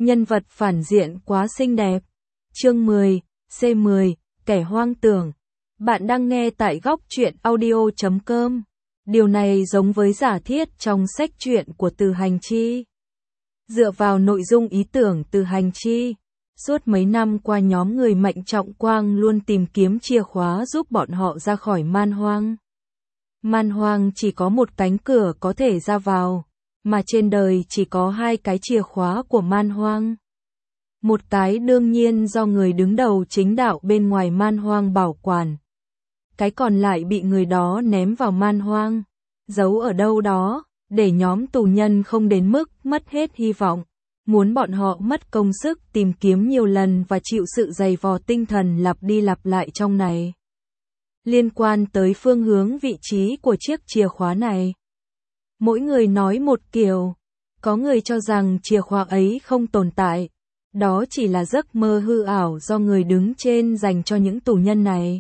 Nhân vật phản diện quá xinh đẹp. Chương 10, C10, kẻ hoang tưởng. Bạn đang nghe tại góc truyện audio.com. Điều này giống với giả thiết trong sách truyện của Từ Hành Chi. Dựa vào nội dung ý tưởng Từ Hành Chi, suốt mấy năm qua nhóm người Mạnh Trọng Quang luôn tìm kiếm chìa khóa giúp bọn họ ra khỏi man hoang. Man hoang chỉ có một cánh cửa có thể ra vào, mà trên đời chỉ có hai cái chìa khóa của man hoang. Một cái đương nhiên do người đứng đầu chính đạo bên ngoài man hoang bảo quản. Cái còn lại bị người đó ném vào man hoang, giấu ở đâu đó, để nhóm tù nhân không đến mức mất hết hy vọng. Muốn bọn họ mất công sức tìm kiếm nhiều lần và chịu sự dày vò tinh thần lặp đi lặp lại trong này. Liên quan tới phương hướng vị trí của chiếc chìa khóa này, mỗi người nói một kiểu. Có người cho rằng chìa khóa ấy không tồn tại, đó chỉ là giấc mơ hư ảo do người đứng trên dành cho những tù nhân này.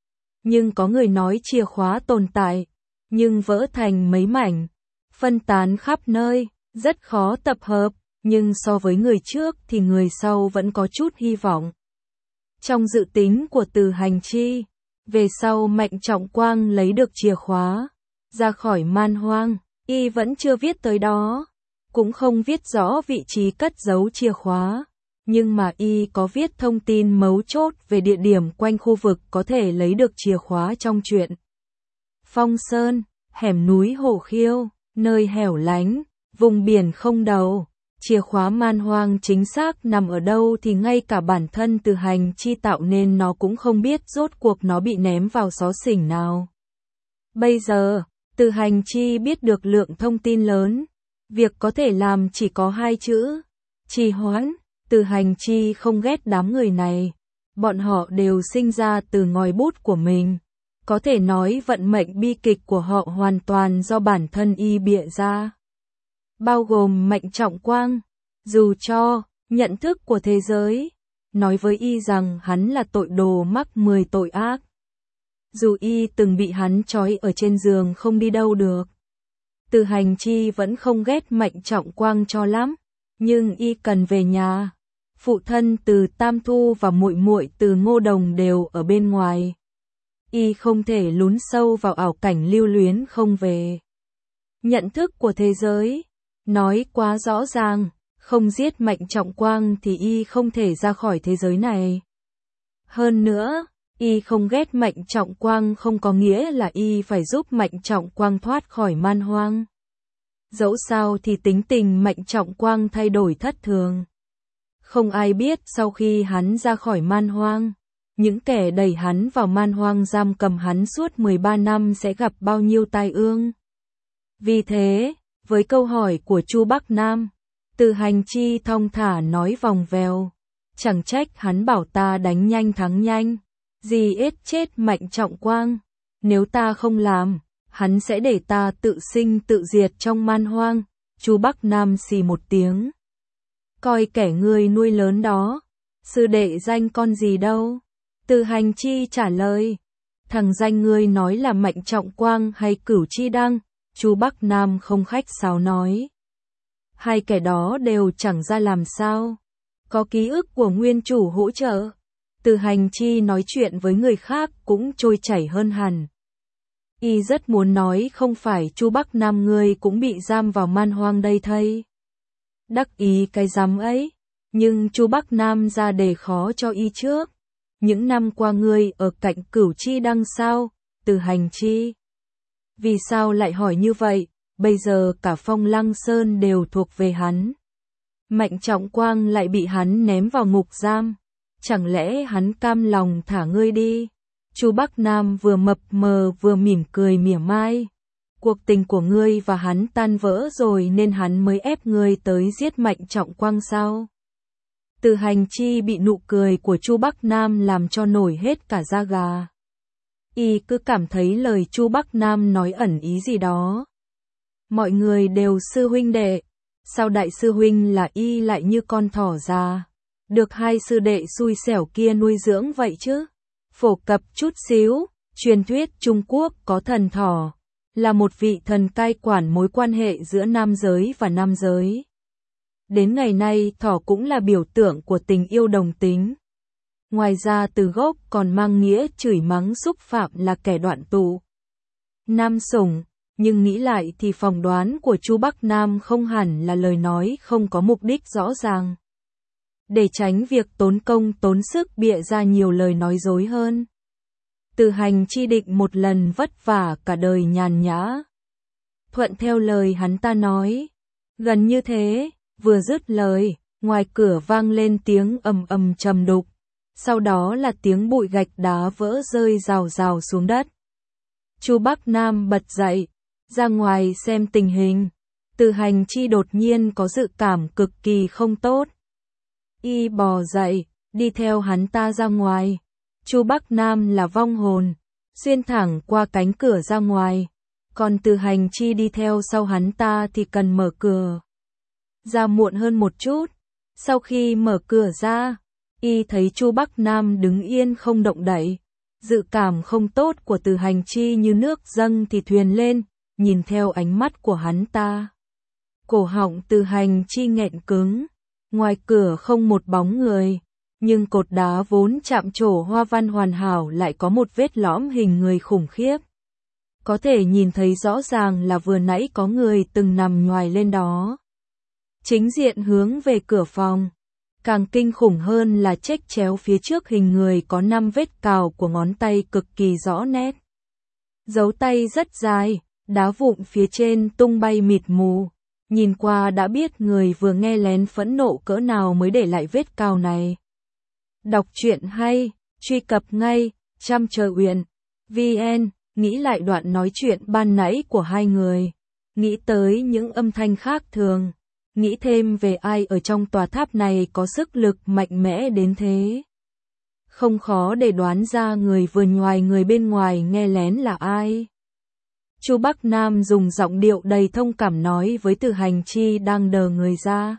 Nhưng có người nói chìa khóa tồn tại, nhưng vỡ thành mấy mảnh, phân tán khắp nơi, rất khó tập hợp, nhưng so với người trước thì người sau vẫn có chút hy vọng. Trong dự tính của Từ Hành Chi, về sau Mạnh Trọng Quang lấy được chìa khóa, ra khỏi man hoang, y vẫn chưa viết tới đó, cũng không viết rõ vị trí cất giấu chìa khóa, nhưng mà y có viết thông tin mấu chốt về địa điểm quanh khu vực có thể lấy được chìa khóa trong truyện. Phong Sơn, hẻm núi Hổ Khiêu, nơi hẻo lánh, vùng biển không đầu, chìa khóa man hoang chính xác nằm ở đâu thì ngay cả bản thân Từ Hành Chi tạo nên nó cũng không biết rốt cuộc nó bị ném vào xó xỉnh nào. Bây giờ, Từ Hành Chi biết được lượng thông tin lớn, việc có thể làm chỉ có hai chữ: trì hoãn. Từ Hành Chi không ghét đám người này, bọn họ đều sinh ra từ ngòi bút của mình. Có thể nói vận mệnh bi kịch của họ hoàn toàn do bản thân y bịa ra. Bao gồm Mạnh Trọng Quang, dù cho nhận thức của thế giới nói với y rằng hắn là tội đồ mắc 10 tội ác. Dù y từng bị hắn trói ở trên giường không đi đâu được. Từ Hành Chi vẫn không ghét Mạnh Trọng Quang cho lắm, nhưng y cần về nhà. Phụ thân Từ Tam Thu và muội muội Từ Ngô Đồng đều ở bên ngoài. Y không thể lún sâu vào ảo cảnh lưu luyến không về. Nhận thức của thế giới nói quá rõ ràng, không giết Mạnh Trọng Quang thì y không thể ra khỏi thế giới này. Hơn nữa, y không ghét Mạnh Trọng Quang không có nghĩa là y phải giúp Mạnh Trọng Quang thoát khỏi man hoang. Dẫu sao thì tính tình Mạnh Trọng Quang thay đổi thất thường. Không ai biết sau khi hắn ra khỏi man hoang, những kẻ đẩy hắn vào man hoang giam cầm hắn suốt 13 năm sẽ gặp bao nhiêu tai ương. Vì thế, với câu hỏi của Chu Bắc Nam, Từ Hành Chi thong thả nói vòng vèo. Chẳng trách hắn bảo ta đánh nhanh thắng nhanh, gì ết chết Mạnh Trọng Quang. Nếu ta không làm, hắn sẽ để ta tự sinh tự diệt trong man hoang. Chu Bắc Nam xì một tiếng. Coi kẻ ngươi nuôi lớn đó, sư đệ danh con gì đâu? Từ Hành Chi trả lời. Thằng danh ngươi nói là Mạnh Trọng Quang hay Cửu Chi Đăng? Chu Bắc Nam không khách sáo nói. Hai kẻ đó đều chẳng ra làm sao. Có ký ức của nguyên chủ hỗ trợ. Từ Hành Chi nói chuyện với người khác cũng trôi chảy hơn hẳn. Y rất muốn nói không phải Chu Bắc Nam ngươi cũng bị giam vào man hoang đây thây. Đắc ý cái dám ấy, nhưng Chu Bắc Nam ra đề khó cho y trước. Những năm qua ngươi ở cạnh Cửu Chi Đăng sao? Từ Hành Chi. Vì sao lại hỏi như vậy? Bây giờ cả Phong Lăng Sơn đều thuộc về hắn. Mạnh Trọng Quang lại bị hắn ném vào ngục giam. Chẳng lẽ hắn cam lòng thả ngươi đi? Chu Bắc Nam vừa mập mờ vừa mỉm cười mỉa mai. Cuộc tình của ngươi và hắn tan vỡ rồi nên hắn mới ép ngươi tới giết Mạnh Trọng Quang sao? Từ Hành Chi bị nụ cười của Chu Bắc Nam làm cho nổi hết cả da gà. Y cứ cảm thấy lời Chu Bắc Nam nói ẩn ý gì đó. Mọi người đều sư huynh đệ, sao đại sư huynh là y lại như con thỏ già, được hai sư đệ xui xẻo kia nuôi dưỡng vậy chứ? Phổ cập chút xíu, truyền thuyết Trung Quốc có thần thỏ, là một vị thần cai quản mối quan hệ giữa nam giới và nam giới. Đến ngày nay thỏ cũng là biểu tượng của tình yêu đồng tính. Ngoài ra từ gốc còn mang nghĩa chửi mắng xúc phạm là kẻ đoạn tụ. Nam sủng, nhưng nghĩ lại thì phỏng đoán của Chu Bắc Nam không hẳn là lời nói không có mục đích rõ ràng. Để tránh việc tốn công tốn sức bịa ra nhiều lời nói dối hơn. Từ Hành Chi định một lần vất vả cả đời nhàn nhã. Thuận theo lời hắn ta nói. Gần như thế, vừa dứt lời, ngoài cửa vang lên tiếng ầm ầm trầm đục. Sau đó là tiếng bụi gạch đá vỡ rơi rào rào xuống đất. Chu Bắc Nam bật dậy, ra ngoài xem tình hình. Từ Hành Chi đột nhiên có dự cảm cực kỳ không tốt. Y bò dậy, đi theo hắn ta ra ngoài. Chu Bắc Nam là vong hồn, xuyên thẳng qua cánh cửa ra ngoài. Còn Từ Hành Chi đi theo sau hắn ta thì cần mở cửa ra muộn hơn một chút. Sau khi mở cửa ra, y thấy Chu Bắc Nam đứng yên không động đậy. Dự cảm không tốt của Từ Hành Chi như nước dâng thì thuyền lên, nhìn theo ánh mắt của hắn ta. Cổ họng Từ Hành Chi nghẹn cứng, ngoài cửa không một bóng người, nhưng cột đá vốn chạm trổ hoa văn hoàn hảo lại có một vết lõm hình người khủng khiếp. Có thể nhìn thấy rõ ràng là vừa nãy có người từng nằm nhoài lên đó. Chính diện hướng về cửa phòng. Càng kinh khủng hơn là chếch chéo phía trước hình người có 5 vết cào của ngón tay cực kỳ rõ nét. Dấu tay rất dài, đá vụn phía trên tung bay mịt mù. Nhìn qua đã biết người vừa nghe lén phẫn nộ cỡ nào mới để lại vết cào này. Đọc truyện hay, truy cập ngay, Chăm Chờ Uyển, VN, nghĩ lại đoạn nói chuyện ban nãy của hai người. Nghĩ tới những âm thanh khác thường. Nghĩ thêm về ai ở trong tòa tháp này có sức lực mạnh mẽ đến thế. Không khó để đoán ra người vừa nhoài người bên ngoài nghe lén là ai. Chu Bắc Nam dùng giọng điệu đầy thông cảm nói với Từ Hành Chi đang đờ người ra.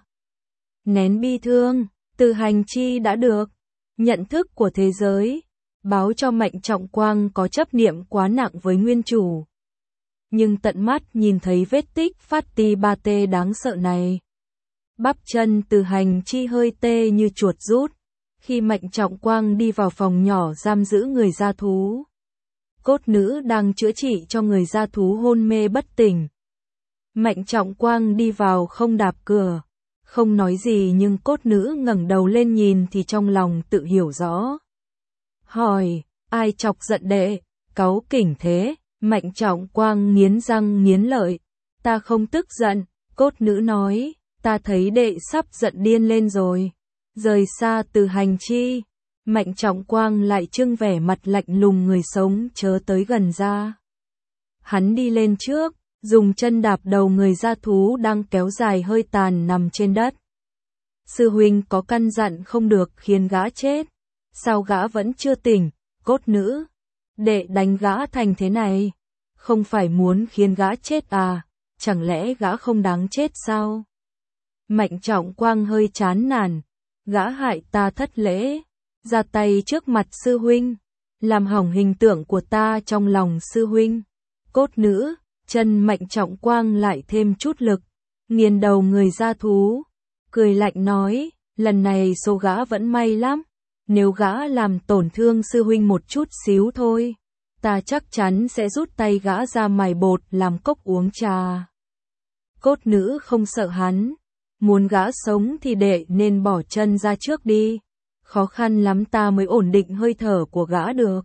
Nén bi thương, Từ Hành Chi đã được. Nhận thức của thế giới, báo cho Mạnh Trọng Quang có chấp niệm quá nặng với nguyên chủ. Nhưng tận mắt nhìn thấy vết tích phát ti ba tê đáng sợ này. Bắp chân Từ Hành Chi hơi tê như chuột rút, khi Mạnh Trọng Quang đi vào phòng nhỏ giam giữ người gia thú. Cốt nữ đang chữa trị cho người gia thú hôn mê bất tỉnh. Mạnh Trọng Quang đi vào không đạp cửa, không nói gì nhưng cốt nữ ngẩng đầu lên nhìn thì trong lòng tự hiểu rõ. Hỏi, ai chọc giận đệ, cáu kỉnh thế? Mạnh Trọng Quang nghiến răng nghiến lợi. Ta không tức giận, cốt nữ nói, ta thấy đệ sắp giận điên lên rồi. Rời xa Từ Hành Chi, Mạnh Trọng Quang lại trưng vẻ mặt lạnh lùng người sống chớ tới gần ra. Hắn đi lên trước, dùng chân đạp đầu người gia thú đang kéo dài hơi tàn nằm trên đất. Sư huynh có căn dặn không được khiến gã chết. Sao gã vẫn chưa tỉnh, cốt nữ? Đệ đánh gã thành thế này, không phải muốn khiến gã chết à, chẳng lẽ gã không đáng chết sao? Mạnh Trọng Quang hơi chán nản, gã hại ta thất lễ, ra tay trước mặt sư huynh, làm hỏng hình tượng của ta trong lòng sư huynh. Cốt nữ, chân Mạnh Trọng Quang lại thêm chút lực, nghiền đầu người gia thú, cười lạnh nói, lần này số gã vẫn may lắm, nếu gã làm tổn thương sư huynh một chút xíu thôi, ta chắc chắn sẽ rút tay gã ra mài bột làm cốc uống trà. Cốt nữ không sợ hắn, muốn gã sống thì đệ nên bỏ chân ra trước đi, khó khăn lắm ta mới ổn định hơi thở của gã được.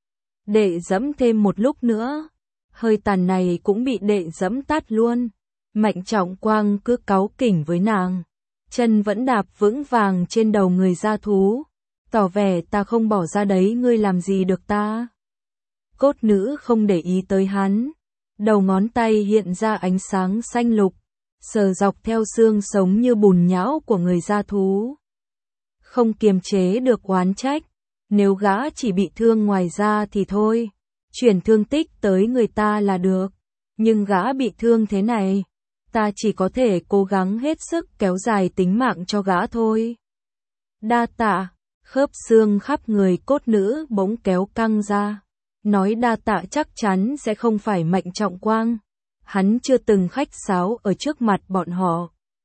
Đệ dẫm thêm một lúc nữa, hơi tàn này cũng bị đệ dẫm tát luôn. Mạnh Trọng Quang cứ cáu kỉnh với nàng, chân vẫn đạp vững vàng trên đầu người gia thú, tỏ vẻ ta không bỏ ra đấy ngươi làm gì được ta. Cốt nữ không để ý tới hắn, đầu ngón tay hiện ra ánh sáng xanh lục, sờ dọc theo xương sống như bùn nhão của người gia thú. Không kiềm chế được oán trách, nếu gã chỉ bị thương ngoài da thì thôi, chuyển thương tích tới người ta là được, nhưng gã bị thương thế này, ta chỉ có thể cố gắng hết sức kéo dài tính mạng cho gã thôi. Đa tạ, khớp xương khắp người cốt nữ bỗng kéo căng ra, nói đa tạ chắc chắn sẽ không phải Mạnh Trọng Quang. Hắn chưa từng khách sáo ở trước mặt bọn họ,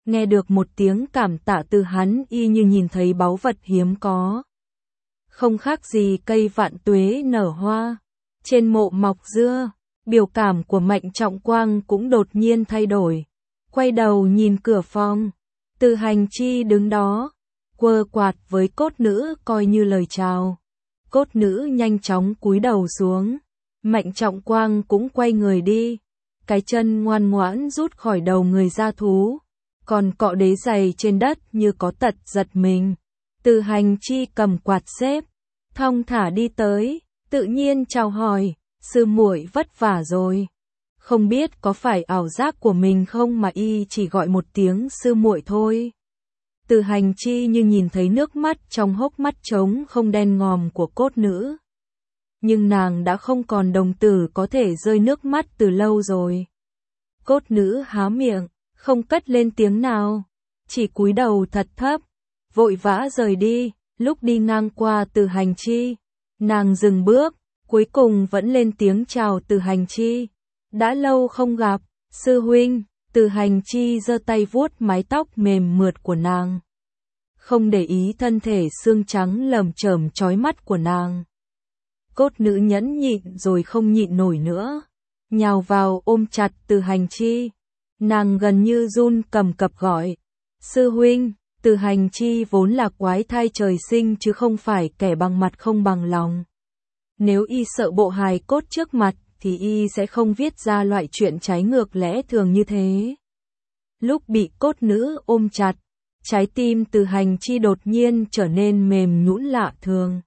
Nghe được một tiếng cảm tạ từ hắn y như nhìn thấy báu vật hiếm có. Không khác gì cây vạn tuế nở hoa, trên mộ mọc dưa, biểu cảm của Mạnh Trọng Quang cũng đột nhiên thay đổi. Quay đầu nhìn cửa phòng, Từ Hành Chi đứng đó, quơ quạt với cốt nữ coi như lời chào. Cốt nữ nhanh chóng cúi đầu xuống, Mạnh Trọng Quang cũng quay người đi, cái chân ngoan ngoãn rút khỏi đầu người gia thú, còn cọ đế giày trên đất như có tật giật mình. Từ Hành Chi cầm quạt xếp, thong thả đi tới, tự nhiên chào hỏi, sư muội vất vả rồi. Không biết có phải ảo giác của mình không mà y chỉ gọi một tiếng sư muội thôi. Từ Hành Chi như nhìn thấy nước mắt trong hốc mắt trống không đen ngòm của cốt nữ. Nhưng nàng đã không còn đồng tử có thể rơi nước mắt từ lâu rồi. Cốt nữ há miệng, không cất lên tiếng nào, chỉ cúi đầu thật thấp, vội vã rời đi. Lúc đi ngang qua Từ Hành Chi, nàng dừng bước, cuối cùng vẫn lên tiếng chào Từ Hành Chi. Đã lâu không gặp, sư huynh. Từ Hành Chi giơ tay vuốt mái tóc mềm mượt của nàng, không để ý thân thể xương trắng lởm chởm chói mắt của nàng. Cốt nữ nhẫn nhịn rồi không nhịn nổi nữa, nhào vào ôm chặt Từ Hành Chi. Nàng gần như run cầm cập gọi, sư huynh. Từ Hành Chi vốn là quái thai trời sinh chứ không phải kẻ bằng mặt không bằng lòng. Nếu y sợ bộ hài cốt trước mặt thì y sẽ không viết ra loại chuyện trái ngược lẽ thường như thế. Lúc bị cốt nữ ôm chặt, trái tim Từ Hành Chi đột nhiên trở nên mềm nhũn lạ thường.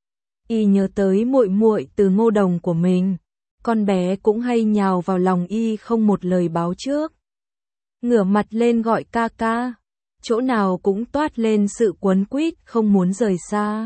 Y nhớ tới muội muội Từ Ngô Đồng của mình, con bé cũng hay nhào vào lòng y không một lời báo trước. Ngửa mặt lên gọi ca ca, chỗ nào cũng toát lên sự quấn quýt không muốn rời xa.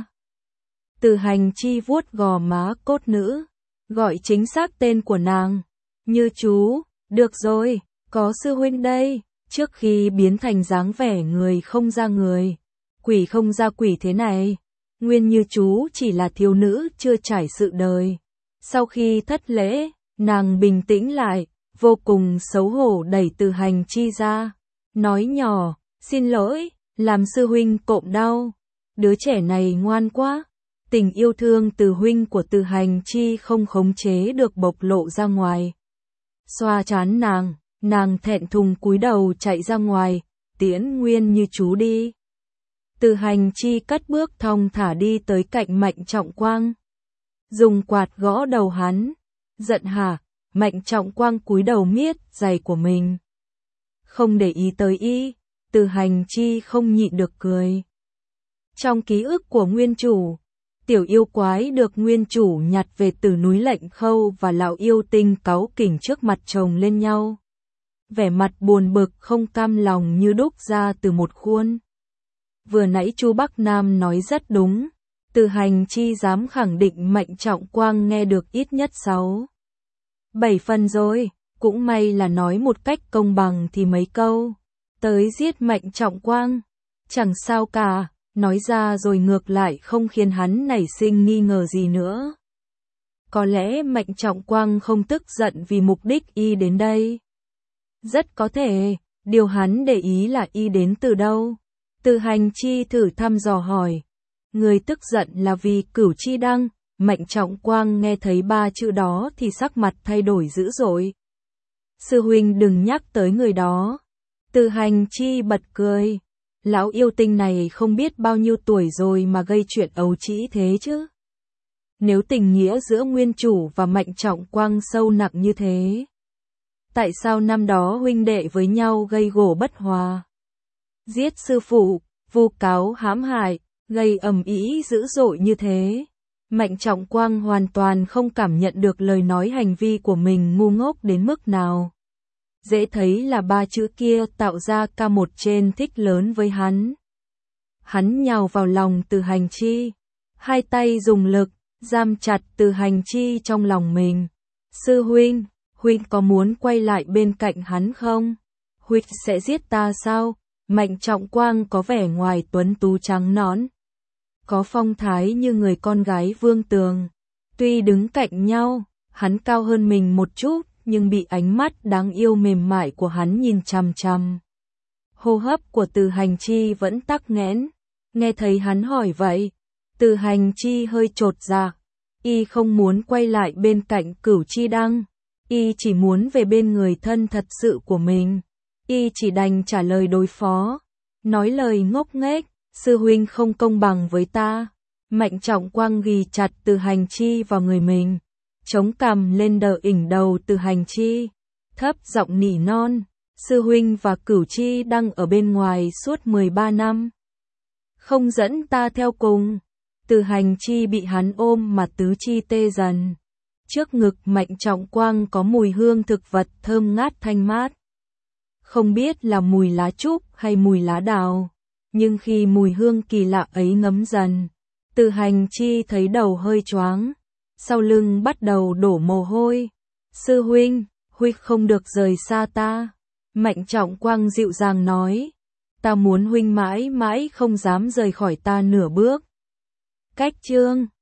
Từ Hành Chi vuốt gò má cốt nữ, gọi chính xác tên của nàng, như chú. Được rồi, có sư huynh đây. Trước khi biến thành dáng vẻ người không ra người, quỷ không ra quỷ thế này, nguyên như chú chỉ là thiếu nữ chưa trải sự đời. Sau khi thất lễ, nàng bình tĩnh lại, vô cùng xấu hổ đẩy Từ Hành Chi ra, nói nhỏ, xin lỗi, làm sư huynh cộm đau. Đứa trẻ này ngoan quá. Tình yêu thương từ huynh của Từ Hành Chi không khống chế được bộc lộ ra ngoài. Xoa trán nàng thẹn thùng cúi đầu chạy ra ngoài, tiễn nguyên như chú đi. Từ Hành Chi cất bước thong thả đi tới cạnh Mạnh Trọng Quang, dùng quạt gõ đầu hắn. Giận hả? Mạnh Trọng Quang cúi đầu miết giày của mình, không để ý tới y. Từ Hành Chi không nhịn được cười. Trong ký ức của nguyên chủ, tiểu yêu quái được nguyên chủ nhặt về từ núi Lệnh Khâu và lão yêu tinh cáu kỉnh trước mặt chồng lên nhau. Vẻ mặt buồn bực không cam lòng như đúc ra từ một khuôn. Vừa nãy chú Bắc Nam nói rất đúng, Từ Hành Chi dám khẳng định Mạnh Trọng Quang nghe được ít nhất 6-7 phần rồi, cũng may là nói một cách công bằng thì mấy câu tới giết Mạnh Trọng Quang, chẳng sao cả. Nói ra rồi ngược lại không khiến hắn nảy sinh nghi ngờ gì nữa. Có lẽ Mạnh Trọng Quang không tức giận vì mục đích y đến đây. Rất có thể, điều hắn để ý là y đến từ đâu. Từ Hành Chi thử thăm dò hỏi. Người tức giận là vì Cửu Chi Đăng. Mạnh Trọng Quang nghe thấy 3 chữ đó thì sắc mặt thay đổi dữ dội. Sư huynh đừng nhắc tới người đó. Từ Hành Chi bật cười. Lão yêu tinh này không biết bao nhiêu tuổi rồi mà gây chuyện ấu trĩ thế chứ. Nếu tình nghĩa giữa nguyên chủ và Mạnh Trọng Quang sâu nặng như thế, tại sao năm đó huynh đệ với nhau gây gổ bất hòa, giết sư phụ, vu cáo hãm hại, gây ầm ĩ dữ dội như thế? Mạnh Trọng Quang hoàn toàn không cảm nhận được lời nói hành vi của mình ngu ngốc đến mức nào. Dễ thấy là 3 chữ kia tạo ra ca một trên thích lớn với hắn. Hắn nhào vào lòng Từ Hành Chi, hai tay dùng lực, giam chặt Từ Hành Chi trong lòng mình. Sư huynh, huynh có muốn quay lại bên cạnh hắn không? Huynh sẽ giết ta sao? Mạnh Trọng Quang có vẻ ngoài tuấn tú trắng nõn, có phong thái như người con gái Vương Tường. Tuy đứng cạnh nhau, hắn cao hơn mình một chút, nhưng bị ánh mắt đáng yêu mềm mại của hắn nhìn chằm chằm. Hô hấp của Từ Hành Chi vẫn tắc nghẽn. Nghe thấy hắn hỏi vậy, Từ Hành Chi hơi chột dạ. Y không muốn quay lại bên cạnh Cửu Chi Đăng. Y chỉ muốn về bên người thân thật sự của mình. Y chỉ đành trả lời đối phó. Nói lời ngốc nghếch, sư huynh không công bằng với ta. Mạnh Trọng Quang ghì chặt Từ Hành Chi vào người mình. Chống cằm lên đỡ ỉnh đầu Từ Hành Chi. Thấp giọng nỉ non. Sư huynh và Cửu Chi Đăng ở bên ngoài suốt 13 năm. Không dẫn ta theo cùng. Từ Hành Chi bị hắn ôm mà tứ chi tê dần. Trước ngực Mạnh Trọng Quang có mùi hương thực vật thơm ngát thanh mát. Không biết là mùi lá trúc hay mùi lá đào. Nhưng khi mùi hương kỳ lạ ấy ngấm dần, Từ Hành Chi thấy đầu hơi choáng. Sau lưng bắt đầu đổ mồ hôi. Sư huynh, huynh không được rời xa ta. Mạnh Trọng Quang dịu dàng nói. Ta muốn huynh mãi mãi không dám rời khỏi ta nửa bước. Cách chương